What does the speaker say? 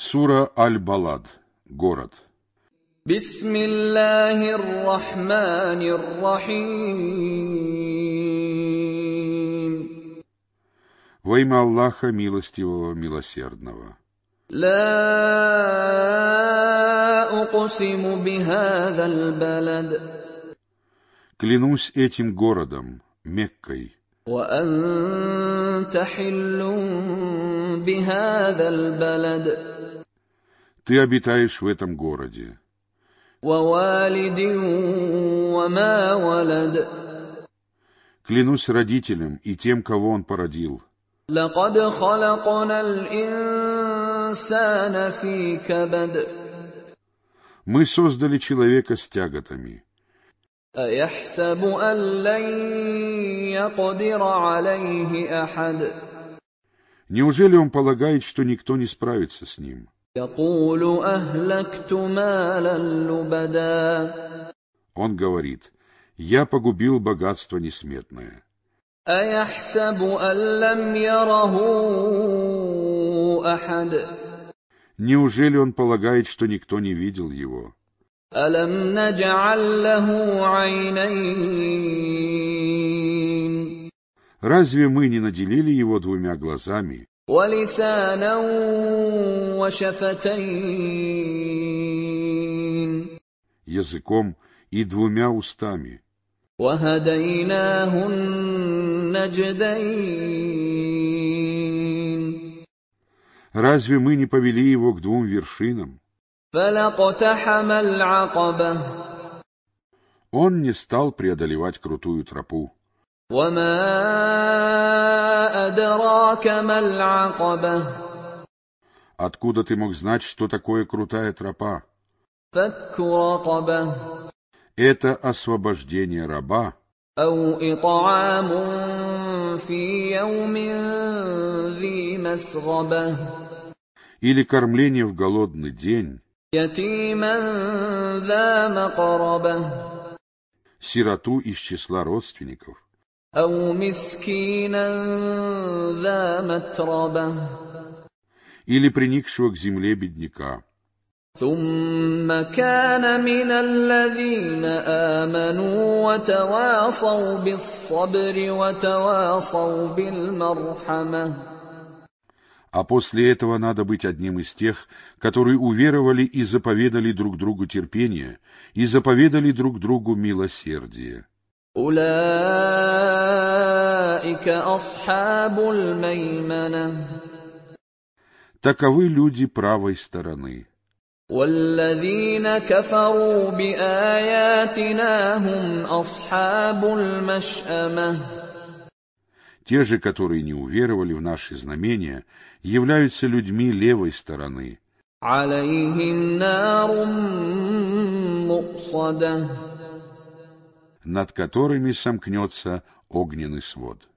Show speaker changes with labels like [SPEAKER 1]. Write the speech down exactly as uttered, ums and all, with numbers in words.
[SPEAKER 1] Сура Аль-Балад. Город.
[SPEAKER 2] Бисмиллахир-рахманир-рахим.
[SPEAKER 1] Во имя Аллаха Милостивого, Милосердного.
[SPEAKER 2] Ла уqsimu бихазал балад.
[SPEAKER 1] Клянусь этим городом, Меккой.
[SPEAKER 2] Ва анта хиллун бихазал балад.
[SPEAKER 1] Ты обитаешь в этом городе. Клянусь родителям и тем, кого он породил. Мы создали человека с тяготами. Неужели он полагает, что никто не справится с ним?
[SPEAKER 2] يقول أهلكت مالا لبدا.
[SPEAKER 1] Он говорит: я погубил богатство несметное.
[SPEAKER 2] أيحسب أن لم يره أحد.
[SPEAKER 1] Неужели он полагает, что никто не видел его?
[SPEAKER 2] ألم نجعل له عينين.
[SPEAKER 1] Разве мы не наделили его двумя глазами?
[SPEAKER 2] ولسانا وشفتين.
[SPEAKER 1] Языком и двумя устами.
[SPEAKER 2] وهديناه النجدين.
[SPEAKER 1] Разве мы не повели его к двум вершинам?
[SPEAKER 2] فلاقتحم العقبة.
[SPEAKER 1] Он не стал преодолевать крутую тропу.
[SPEAKER 2] وما أدراك ما العقبة.
[SPEAKER 1] Откуда ты мог знать, что такое крутая тропа?
[SPEAKER 2] فك رقبة.
[SPEAKER 1] Это освобождение раба.
[SPEAKER 2] أو إطعام في يوم ذي مسغبة.
[SPEAKER 1] Или кормление в голодный день.
[SPEAKER 2] يتيما ذا مقربة.
[SPEAKER 1] Сироту из числа родственников.
[SPEAKER 2] أو مسكينا ذا متربة.
[SPEAKER 1] Или приникшего к земле бедняка.
[SPEAKER 2] ثم كان من الذين آمنوا وتواصوا بالصبر وتواصوا بالمرحمة.
[SPEAKER 1] А после этого надо быть одним из тех, которые уверовали и заповедали друг другу терпение, и заповедали друг другу милосердие.
[SPEAKER 2] أولئك أصحاب الميمنة.
[SPEAKER 1] Таковы люди правой стороны.
[SPEAKER 2] والذين كفروا بآياتنا هم أصحاب المشأمة.
[SPEAKER 1] Те же, которые не уверовали в наши знамения, являются людьми левой стороны.
[SPEAKER 2] عليهم نار مؤصدة.
[SPEAKER 1] Над которыми сомкнется огненный свод.